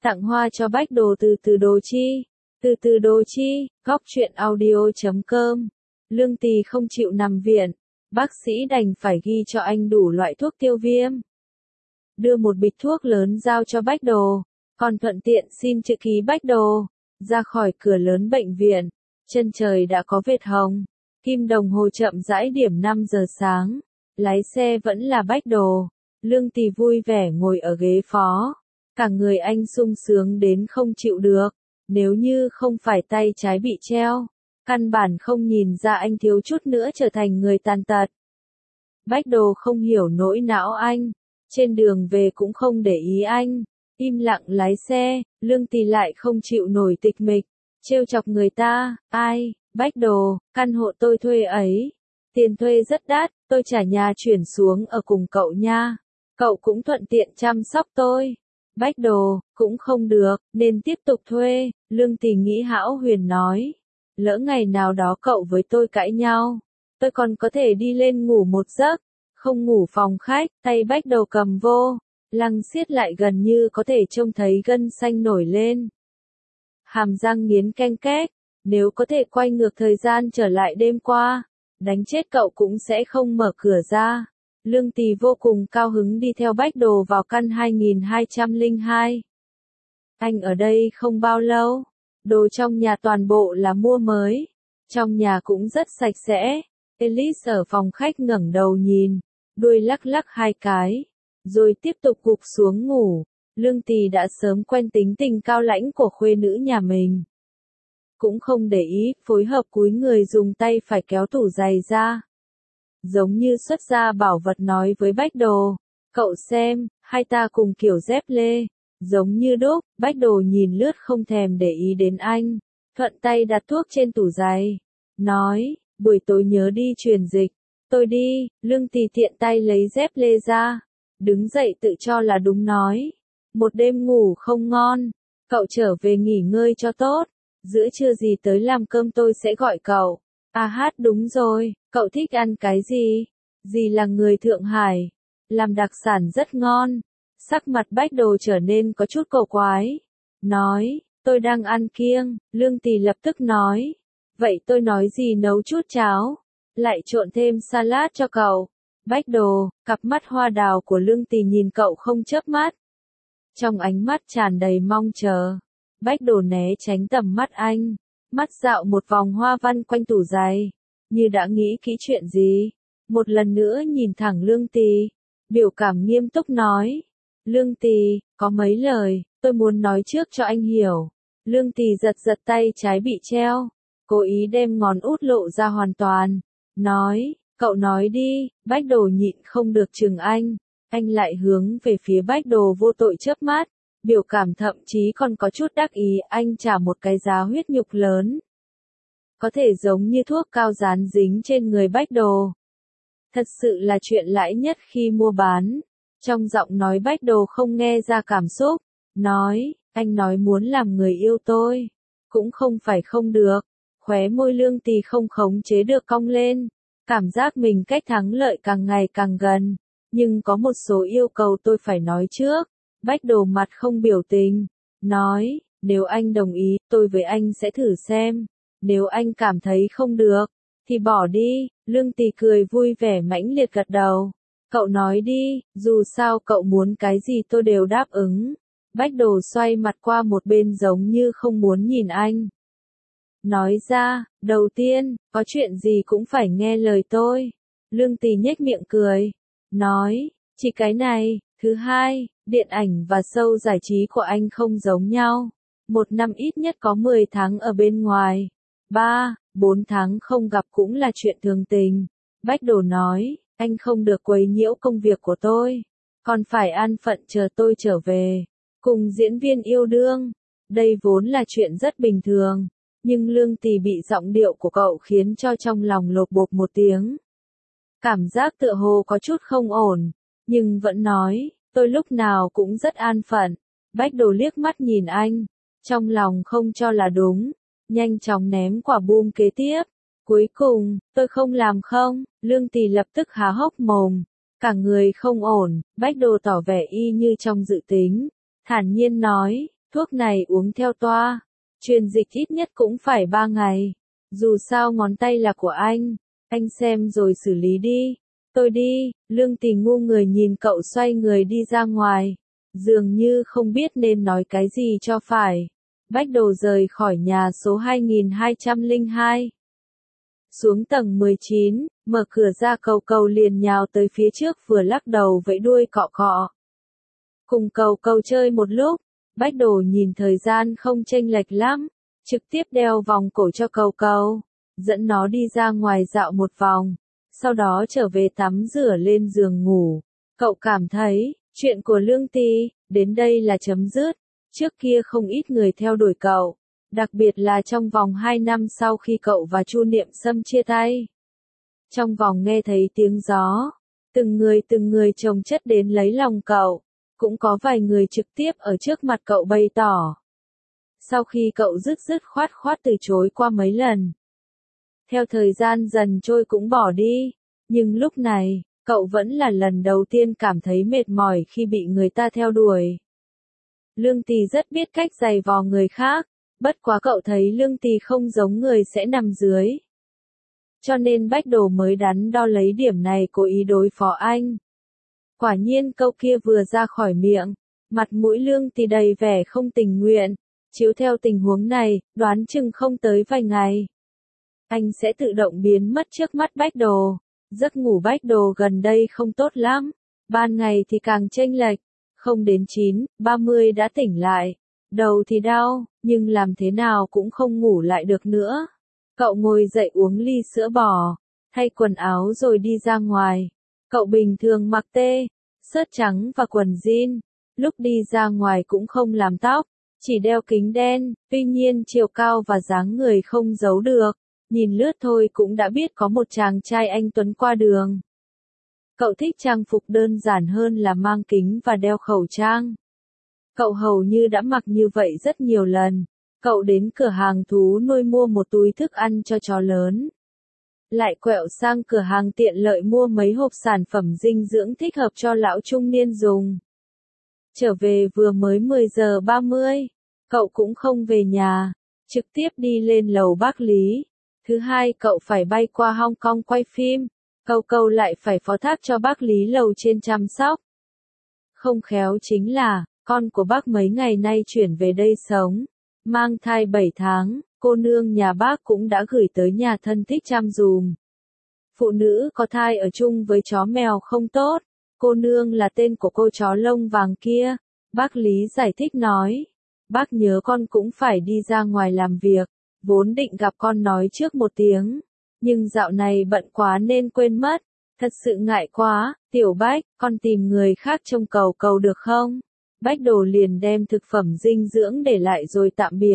Tặng hoa cho Bách Đồ từ từ Đồ Chi. Từ từ Đồ Chi, góc truyện audio.com. Lương Tì không chịu nằm viện. Bác sĩ đành phải ghi cho anh đủ loại thuốc tiêu viêm. Đưa một bịch thuốc lớn giao cho Bách Đồ, còn thuận tiện xin chữ ký Bách Đồ. Ra khỏi cửa lớn bệnh viện, chân trời đã có vệt hồng. Kim đồng hồ chậm rãi điểm 5 giờ sáng. Lái xe vẫn là Bách Đồ. Lương Tì vui vẻ ngồi ở ghế phó. Cả người anh sung sướng đến không chịu được. Nếu như không phải tay trái bị treo, căn bản không nhìn ra anh thiếu chút nữa trở thành người tàn tật. Bách Đồ không hiểu nỗi não anh. Trên đường về cũng không để ý anh. Im lặng lái xe. Lương Tì lại không chịu nổi tịch mịch. Trêu chọc người ta. Ai? Bách Đồ, căn hộ tôi thuê ấy. Tiền thuê rất đắt, tôi trả nhà chuyển xuống ở cùng cậu nha. Cậu cũng thuận tiện chăm sóc tôi. Bách Đồ, cũng không được, nên tiếp tục thuê. Lương Tì nghĩ hão huyền nói. Lỡ ngày nào đó cậu với tôi cãi nhau, tôi còn có thể đi lên ngủ một giấc. Không ngủ phòng khách, tay Bách Đồ cầm vô. Lăng siết lại gần như có thể trông thấy gân xanh nổi lên. Hàm răng nghiến canh két. Nếu có thể quay ngược thời gian trở lại đêm qua, đánh chết cậu cũng sẽ không mở cửa ra. Lương Tì vô cùng cao hứng đi theo Bách Đồ vào căn 2202. Anh ở đây không bao lâu. Đồ trong nhà toàn bộ là mua mới. Trong nhà cũng rất sạch sẽ. Elise ở phòng khách ngẩng đầu nhìn, đuôi lắc lắc hai cái, rồi tiếp tục gục xuống ngủ. Lương Tì đã sớm quen tính tình cao lãnh của khuê nữ nhà mình. Cũng không để ý, phối hợp cúi người dùng tay phải kéo tủ giày ra. Giống như xuất ra bảo vật nói với Bách Đồ. Cậu xem, hai ta cùng kiểu dép lê. Giống như đúc. Bách Đồ nhìn lướt không thèm để ý đến anh. Thuận tay đặt thuốc trên tủ giày. Nói, buổi tối nhớ đi truyền dịch. Tôi đi. Lương Tì tiện tay lấy dép lê ra. Đứng dậy tự cho là đúng nói. Một đêm ngủ không ngon. Cậu trở về nghỉ ngơi cho tốt. Giữa trưa gì tới làm cơm tôi sẽ gọi cậu. À hát đúng rồi, cậu thích ăn cái gì? Dì là người Thượng Hải. Làm đặc sản rất ngon. Sắc mặt Bách Đồ trở nên có chút cổ quái. Nói, tôi đang ăn kiêng. Lương Tì lập tức nói. Vậy tôi nói gì nấu chút cháo. Lại trộn thêm salad cho cậu. Bách Đồ, cặp mắt hoa đào của Lương Tì nhìn cậu không chớp mắt. Trong ánh mắt tràn đầy mong chờ. Bách Đồ né tránh tầm mắt anh. Mắt dạo một vòng hoa văn quanh tủ giày. Như đã nghĩ kỹ chuyện gì. Một lần nữa nhìn thẳng Lương Tì. Biểu cảm nghiêm túc nói. Lương Tì, có mấy lời, tôi muốn nói trước cho anh hiểu. Lương Tì giật giật tay trái bị treo. Cố ý đem ngón út lộ ra hoàn toàn. Nói, cậu nói đi. Bách Đồ nhịn không được chừng anh. Anh lại hướng về phía Bách Đồ vô tội chớp mắt. Biểu cảm thậm chí còn có chút đắc ý, anh trả một cái giá huyết nhục lớn. Có thể giống như thuốc cao dán dính trên người Bách Đồ. Thật sự là chuyện lãi nhất khi mua bán. Trong giọng nói Bách Đồ không nghe ra cảm xúc. Nói, anh nói muốn làm người yêu tôi. Cũng không phải không được. Khóe môi Lương Tì không khống chế được cong lên. Cảm giác mình cách thắng lợi càng ngày càng gần. Nhưng có một số yêu cầu tôi phải nói trước. Bách Đồ mặt không biểu tình. Nói, nếu anh đồng ý, tôi với anh sẽ thử xem. Nếu anh cảm thấy không được, thì bỏ đi. Lương Tì cười vui vẻ mãnh liệt gật đầu. Cậu nói đi, dù sao cậu muốn cái gì tôi đều đáp ứng. Bách Đồ xoay mặt qua một bên giống như không muốn nhìn anh. Nói ra, đầu tiên, có chuyện gì cũng phải nghe lời tôi. Lương Tì nhếch miệng cười. Nói, chỉ cái này. Thứ hai, điện ảnh và show giải trí của anh không giống nhau. Một năm ít nhất có 10 tháng ở bên ngoài. 3, 4 tháng không gặp cũng là chuyện thường tình. Bách Đồ nói, anh không được quấy nhiễu công việc của tôi. Còn phải an phận chờ tôi trở về. Cùng diễn viên yêu đương. Đây vốn là chuyện rất bình thường. Nhưng Lương Tì bị giọng điệu của cậu khiến cho trong lòng lột bột một tiếng. Cảm giác tựa hồ có chút không ổn. Nhưng vẫn nói, tôi lúc nào cũng rất an phận. Bách Đồ liếc mắt nhìn anh. Trong lòng không cho là đúng. Nhanh chóng ném quả bom kế tiếp. Cuối cùng, tôi không làm không? Lương Tì lập tức há hốc mồm. Cả người không ổn. Bách Đồ tỏ vẻ y như trong dự tính. Thản nhiên nói, Thuốc này uống theo toa, truyền dịch ít nhất cũng phải 3 ngày. Dù sao ngón tay là của anh xem rồi xử lý đi. Tôi đi, Lương Tỷ ngu người nhìn cậu xoay người đi ra ngoài. Dường như không biết nên nói cái gì cho phải. Bách Đồ rời khỏi nhà số 2202. Xuống tầng 19, mở cửa ra Cầu Cầu liền nhào tới phía trước vừa lắc đầu vẫy đuôi cọ cọ. Cùng Cầu Cầu chơi một lúc, Bách Đồ nhìn thời gian không chênh lệch lắm, trực tiếp đeo vòng cổ cho Cầu Cầu, dẫn nó đi ra ngoài dạo một vòng, sau đó trở về tắm rửa lên giường ngủ. Cậu cảm thấy, chuyện của Lương Tỷ, đến đây là chấm dứt, trước kia không ít người theo đuổi cậu, đặc biệt là trong vòng 2 năm sau khi cậu và Chu Niệm Sâm chia tay. Trong vòng nghe thấy tiếng gió, từng người chồng chất đến lấy lòng cậu, cũng có vài người trực tiếp ở trước mặt cậu bày tỏ. Sau khi cậu dứt khoát từ chối qua mấy lần. Theo thời gian dần trôi cũng bỏ đi, nhưng lúc này, cậu vẫn là lần đầu tiên cảm thấy mệt mỏi khi bị người ta theo đuổi. Lương Tỷ rất biết cách giày vò người khác, bất quá cậu thấy Lương Tỷ không giống người sẽ nằm dưới. Cho nên Bách Đồ mới đắn đo lấy điểm này cố ý đối phó anh. Quả nhiên câu kia vừa ra khỏi miệng, mặt mũi Lương Tỷ đầy vẻ không tình nguyện, chiếu theo tình huống này, đoán chừng không tới vài ngày. Anh sẽ tự động biến mất trước mắt Bách Đồ. Giấc ngủ Bách Đồ gần đây không tốt lắm, ban ngày thì càng chênh lệch, không đến 9:30 đã tỉnh lại. Đầu thì đau, nhưng làm thế nào cũng không ngủ lại được nữa. Cậu ngồi dậy uống ly sữa bò, thay quần áo rồi đi ra ngoài. Cậu bình thường mặc sớt trắng và quần jean, lúc đi ra ngoài cũng không làm tóc, chỉ đeo kính đen, tuy nhiên chiều cao và dáng người không giấu được, nhìn lướt thôi cũng đã biết có một chàng trai anh tuấn qua đường. Cậu thích trang phục đơn giản hơn là mang kính và đeo khẩu trang. Cậu hầu như đã mặc như vậy rất nhiều lần. Cậu đến cửa hàng thú nuôi mua một túi thức ăn cho chó lớn. Lại quẹo sang cửa hàng tiện lợi mua mấy hộp sản phẩm dinh dưỡng thích hợp cho lão trung niên dùng. Trở về vừa mới 10:30, cậu cũng không về nhà, trực tiếp đi lên lầu Bác Lý. Thứ hai cậu phải bay qua Hong Kong quay phim, Cầu lại phải phó thác cho bác Lý lầu trên chăm sóc. Không khéo chính là, con của bác mấy ngày nay chuyển về đây sống, mang thai 7 tháng, cô nương nhà bác cũng đã gửi tới nhà thân thích chăm dùm. Phụ nữ có thai ở chung với chó mèo không tốt, cô nương là tên của cô chó lông vàng kia, bác Lý giải thích nói. Bác nhớ con cũng phải đi ra ngoài làm việc, vốn định gặp con nói trước một tiếng, nhưng dạo này bận quá nên quên mất, thật sự ngại quá, Tiểu Bách, con tìm người khác trông Cầu được không? Bách Đồ liền đem thực phẩm dinh dưỡng để lại rồi tạm biệt.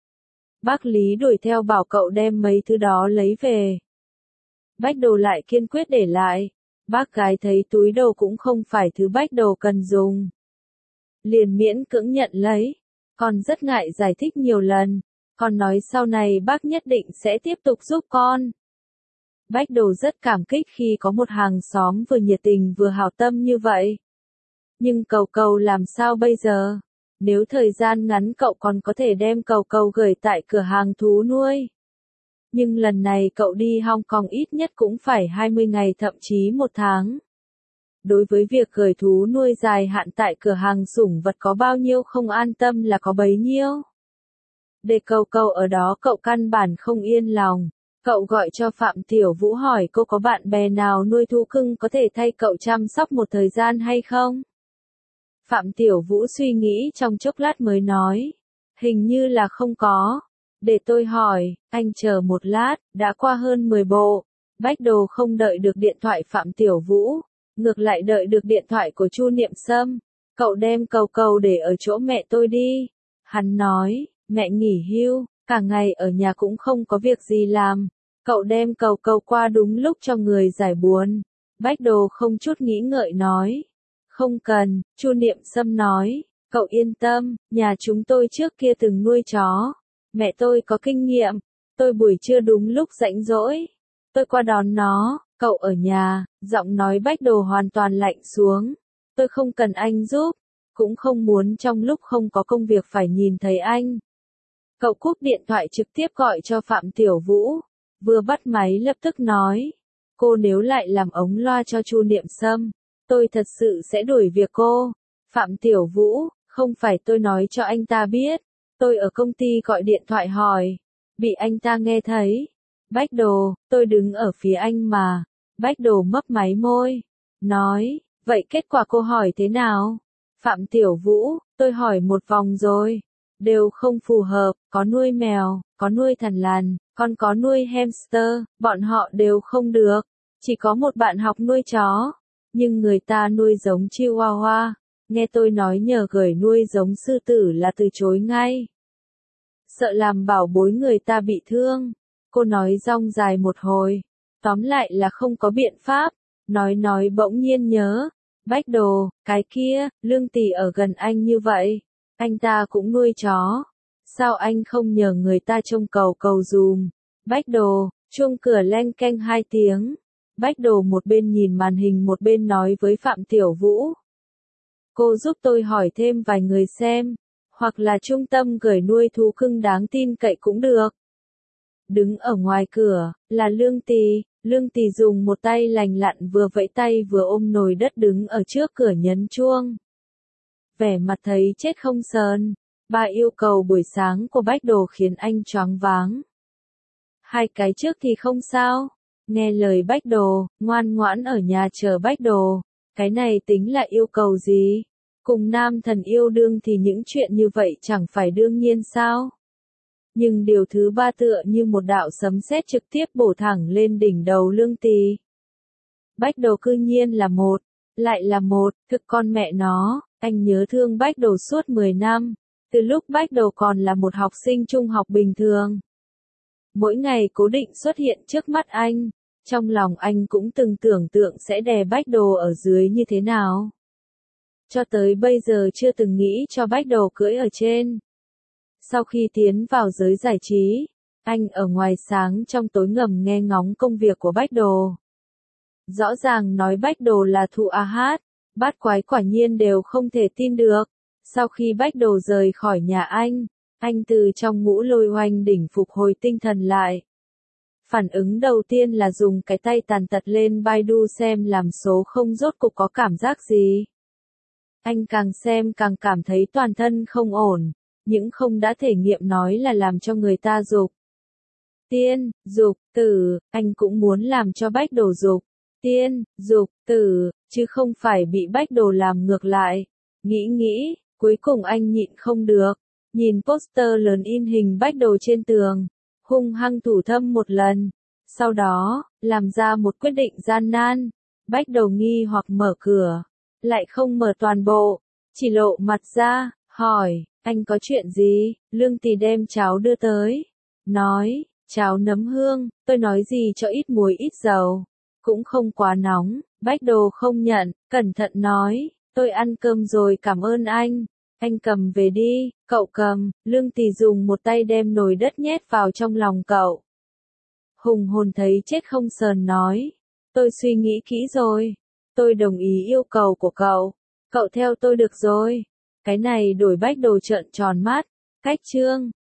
Bác Lý đuổi theo bảo cậu đem mấy thứ đó lấy về. Bách Đồ lại kiên quyết để lại, bác gái thấy túi đồ cũng không phải thứ Bách Đồ cần dùng. Liền miễn cưỡng nhận lấy, con rất ngại giải thích nhiều lần, con nói sau này bác nhất định sẽ tiếp tục giúp con. Bách Đồ rất cảm kích khi có một hàng xóm vừa nhiệt tình vừa hảo tâm như vậy. Nhưng Cầu làm sao bây giờ? Nếu thời gian ngắn cậu còn có thể đem Cầu gửi tại cửa hàng thú nuôi. Nhưng lần này cậu đi Hong Kong ít nhất cũng phải 20 ngày thậm chí 1 tháng. Đối với việc gửi thú nuôi dài hạn tại cửa hàng sủng vật có bao nhiêu không an tâm là có bấy nhiêu. Để Cầu ở đó cậu căn bản không yên lòng. Cậu gọi cho Phạm Tiểu Vũ hỏi cô có bạn bè nào nuôi thú cưng có thể thay cậu chăm sóc một thời gian hay không? Phạm Tiểu Vũ suy nghĩ trong chốc lát mới nói. Hình như là không có. Để tôi hỏi, anh chờ một lát, đã qua hơn 10 bộ. Bách Đồ không đợi được điện thoại Phạm Tiểu Vũ, ngược lại đợi được điện thoại của Chu Niệm Sâm. Cậu đem Cầu để ở chỗ mẹ tôi đi. Hắn nói, mẹ nghỉ hưu, cả ngày ở nhà cũng không có việc gì làm. Cậu đem Cầu qua đúng lúc cho người giải buồn. Bách Đồ không chút nghĩ ngợi nói. Không cần, Chu Niệm Sâm nói, cậu yên tâm, nhà chúng tôi trước kia từng nuôi chó. Mẹ tôi có kinh nghiệm, tôi buổi trưa đúng lúc rảnh rỗi. Tôi qua đón nó, cậu ở nhà, giọng nói Bách Đồ hoàn toàn lạnh xuống. Tôi không cần anh giúp, cũng không muốn trong lúc không có công việc phải nhìn thấy anh. Cậu cúp điện thoại trực tiếp gọi cho Phạm Tiểu Vũ, vừa bắt máy lập tức nói, cô nếu lại làm ống loa cho Chu Niệm Sâm, tôi thật sự sẽ đuổi việc cô. Phạm Tiểu Vũ, không phải tôi nói cho anh ta biết, tôi ở công ty gọi điện thoại hỏi, bị anh ta nghe thấy. Bách Đồ, tôi đứng ở phía anh mà. Bách Đồ mấp máy môi, nói, vậy kết quả cô hỏi thế nào? Phạm Tiểu Vũ, tôi hỏi một vòng rồi, đều không phù hợp, có nuôi mèo, có nuôi thằn lằn, còn có nuôi hamster, bọn họ đều không được. Chỉ có một bạn học nuôi chó, nhưng người ta nuôi giống Chihuahua, nghe tôi nói nhờ gửi nuôi giống sư tử là từ chối ngay. Sợ làm bảo bối người ta bị thương. Cô nói rong dài một hồi, tóm lại là không có biện pháp, nói bỗng nhiên nhớ. Bách Đồ, cái kia, Lương Tỷ ở gần anh như vậy, anh ta cũng nuôi chó, sao anh không nhờ người ta trông cầu dùm? Bách Đồ, chuông cửa leng keng 2 tiếng. Bách Đồ một bên nhìn màn hình một bên nói với Phạm Tiểu Vũ. Cô giúp tôi hỏi thêm vài người xem, hoặc là trung tâm gửi nuôi thú cưng đáng tin cậy cũng được. Đứng ở ngoài cửa, là Lương Tỷ dùng một tay lành lặn vừa vẫy tay vừa ôm nồi đất đứng ở trước cửa nhấn chuông. Vẻ mặt thấy chết không sờn, bà yêu cầu buổi sáng của Bách Đồ khiến anh choáng váng. 2 cái trước thì không sao, nghe lời Bách Đồ, ngoan ngoãn ở nhà chờ Bách Đồ, cái này tính là yêu cầu gì? Cùng nam thần yêu đương thì những chuyện như vậy chẳng phải đương nhiên sao? Nhưng điều thứ 3 tựa như một đạo sấm sét trực tiếp bổ thẳng lên đỉnh đầu Lương Tỷ. Bách Đồ cư nhiên là một, lại là một, thực con mẹ nó, anh nhớ thương Bách Đồ suốt 10 năm, từ lúc Bách Đồ còn là một học sinh trung học bình thường. Mỗi ngày cố định xuất hiện trước mắt anh, trong lòng anh cũng từng tưởng tượng sẽ đè Bách Đồ ở dưới như thế nào. Cho tới bây giờ chưa từng nghĩ cho Bách Đồ cưỡi ở trên. Sau khi tiến vào giới giải trí, anh ở ngoài sáng trong tối ngầm nghe ngóng công việc của Bách Đồ. Rõ ràng nói Bách Đồ là thụ hát, bát quái quả nhiên đều không thể tin được. Sau khi Bách Đồ rời khỏi nhà anh từ trong ngũ lôi oanh đỉnh phục hồi tinh thần lại. Phản ứng đầu tiên là dùng cái tay tàn tật lên Baidu xem làm số không rốt cục có cảm giác gì. Anh càng xem càng cảm thấy toàn thân không ổn, những không đã thể nghiệm nói là làm cho người ta dục. Tiên, dục, tử, anh cũng muốn làm cho Bách Đồ dục. Tiên, dục, tử, chứ không phải bị Bách Đồ làm ngược lại. Nghĩ, cuối cùng anh nhịn không được. Nhìn poster lớn in hình Bách Đồ trên tường, hung hăng thủ thâm một lần. Sau đó, làm ra một quyết định gian nan. Bách Đồ nghi hoặc mở cửa, lại không mở toàn bộ, chỉ lộ mặt ra, hỏi, anh có chuyện gì? Lương Tỷ đem cháo đưa tới. Nói, cháo nấm hương, tôi nói gì cho ít muối ít dầu. Cũng không quá nóng, Bách Đồ không nhận, cẩn thận nói, tôi ăn cơm rồi cảm ơn anh. Anh cầm về đi, cậu cầm. Lương Tỷ dùng một tay đem nồi đất nhét vào trong lòng cậu. Hùng hồn thấy chết không sờn nói, tôi suy nghĩ kỹ rồi, tôi đồng ý yêu cầu của cậu theo tôi được rồi. Cái này đổi Bách Đồ trợn tròn mắt, cách chương.